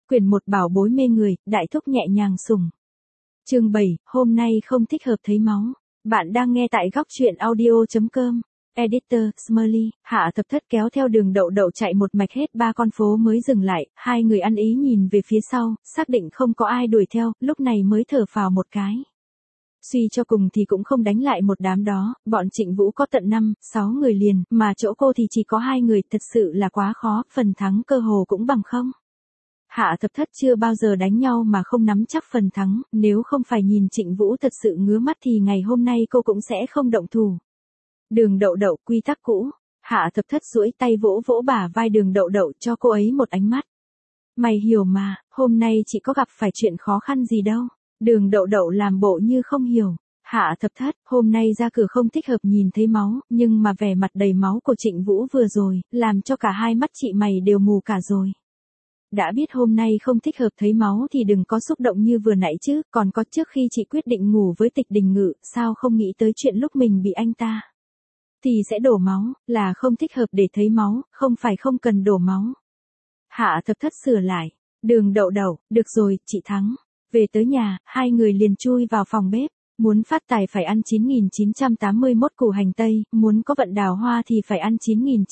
Quyển 1 bảo bối mê người, đại thúc nhẹ nhàng sủng. Chương 7, hôm nay không thích hợp thấy máu. Bạn đang nghe tại góc truyện audio.com. Editor, Smiley, Hạ Thập Thất kéo theo đường đậu đậu chạy một mạch hết 3 con phố mới dừng lại, hai người ăn ý nhìn về phía sau, xác định không có ai đuổi theo, lúc này mới thở phào một cái. Suy cho cùng thì cũng không đánh lại một đám đó, bọn Trịnh Vũ có tận 5-6 người liền, mà chỗ cô thì chỉ có 2 người, thật sự là quá khó, phần thắng cơ hồ cũng bằng không. Hạ Thập Thất chưa bao giờ đánh nhau mà không nắm chắc phần thắng, nếu không phải nhìn Trịnh Vũ thật sự ngứa mắt thì ngày hôm nay cô cũng sẽ không động thủ. Đường đậu đậu, quy tắc cũ. Hạ Thập Thất duỗi tay vỗ vỗ bả vai đường đậu đậu cho cô ấy một ánh mắt. Mày hiểu mà, hôm nay chỉ có gặp phải chuyện khó khăn gì đâu. Đường đậu đậu làm bộ như không hiểu. Hạ Thập Thất, hôm nay ra cửa không thích hợp nhìn thấy máu, nhưng mà vẻ mặt đầy máu của Trịnh Vũ vừa rồi, làm cho cả hai mắt chị mày đều mù cả rồi. Đã biết hôm nay không thích hợp thấy máu thì đừng có xúc động như vừa nãy chứ, còn có trước khi chị quyết định ngủ với Tịch Đình Ngự, sao không nghĩ tới chuyện lúc mình bị anh ta thì sẽ đổ máu, là không thích hợp để thấy máu, không phải không cần đổ máu. Hạ Thập Thất sửa lại. Đường đậu đậu, được rồi, chị thắng. Về tới nhà, hai người liền chui vào phòng bếp. Muốn phát tài phải ăn 9.981 củ hành tây, muốn có vận đào hoa thì phải ăn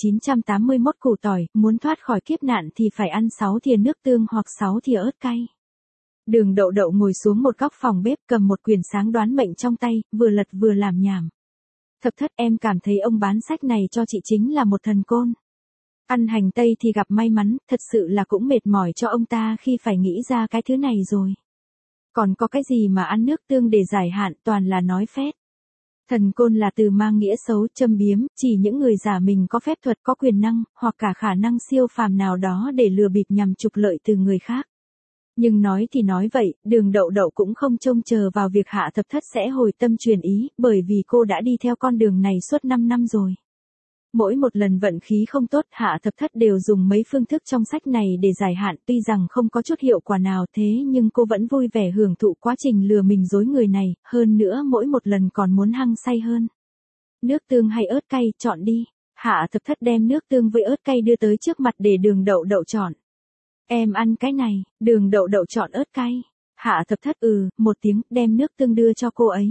9.981 củ tỏi, muốn thoát khỏi kiếp nạn thì phải ăn 6 thìa nước tương hoặc 6 thìa ớt cay. Đường đậu đậu ngồi xuống một góc phòng bếp cầm một quyển sáng đoán mệnh trong tay, vừa lật vừa làm nhảm. Thập Thất, em cảm thấy ông bán sách này cho chị chính là một thần côn. Ăn hành tây thì gặp may mắn, thật sự là cũng mệt mỏi cho ông ta khi phải nghĩ ra cái thứ này rồi. Còn có cái gì mà ăn nước tương để giải hạn, toàn là nói phét. Thần côn là từ mang nghĩa xấu, châm biếm, chỉ những người giả mình có phép thuật, có quyền năng, hoặc cả khả năng siêu phàm nào đó để lừa bịp nhằm trục lợi từ người khác. Nhưng nói thì nói vậy, đường đậu đậu cũng không trông chờ vào việc Hạ Thập Thất sẽ hồi tâm chuyển ý, bởi vì cô đã đi theo con đường này suốt 5 năm rồi. Mỗi một lần vận khí không tốt, Hạ Thập Thất đều dùng mấy phương thức trong sách này để giải hạn, tuy rằng không có chút hiệu quả nào thế nhưng cô vẫn vui vẻ hưởng thụ quá trình lừa mình dối người này, hơn nữa mỗi một lần còn muốn hăng say hơn. Nước tương hay ớt cay, chọn đi. Hạ Thập Thất đem nước tương với ớt cay đưa tới trước mặt để đường đậu đậu chọn. Em ăn cái này, đường đậu đậu chọn ớt cay. Hạ Thập Thất một tiếng, đem nước tương đưa cho cô ấy.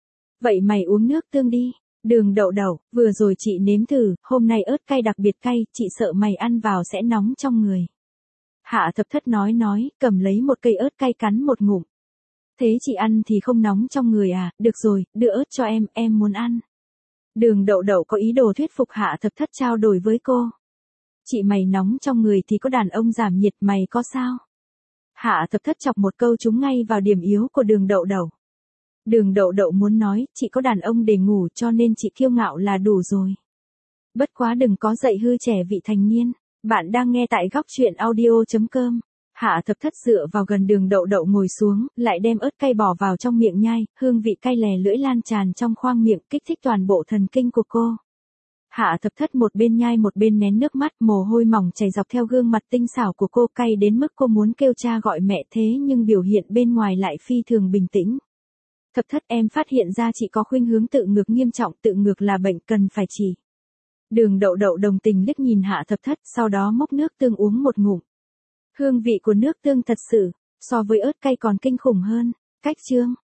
Vậy mày uống nước tương đi. Đường đậu đậu, vừa rồi chị nếm thử, hôm nay ớt cay đặc biệt cay, chị sợ mày ăn vào sẽ nóng trong người. Hạ Thập Thất nói, cầm lấy một cây ớt cay cắn một ngụm. Thế chị ăn thì không nóng trong người à, được rồi, đưa ớt cho em muốn ăn. Đường đậu đậu có ý đồ thuyết phục Hạ Thập Thất trao đổi với cô. Chị mày nóng trong người thì có đàn ông giảm nhiệt, mày có sao? Hạ Thập Thất chọc một câu trúng ngay vào điểm yếu của đường đậu đậu. Đường đậu đậu muốn nói, chị có đàn ông để ngủ cho nên chị kiêu ngạo là đủ rồi. Bất quá đừng có dạy hư trẻ vị thành niên. Bạn đang nghe tại góc truyện audio.com. Hạ Thập Thất dựa vào gần đường đậu đậu ngồi xuống, lại đem ớt cay bỏ vào trong miệng nhai, hương vị cay lè lưỡi lan tràn trong khoang miệng, kích thích toàn bộ thần kinh của cô. Hạ Thập Thất một bên nhai một bên nén nước mắt, mồ hôi mỏng chảy dọc theo gương mặt tinh xảo của cô, cay đến mức cô muốn kêu cha gọi mẹ thế nhưng biểu hiện bên ngoài lại phi thường bình tĩnh. Thập Thất, em phát hiện ra chị có khuynh hướng tự ngược nghiêm trọng, tự ngược là bệnh cần phải trị. Đường đậu đậu đồng tình liếc nhìn Hạ Thập Thất, sau đó múc nước tương uống một ngụm. Hương vị của nước tương thật sự, so với ớt cay còn kinh khủng hơn. Cách chương.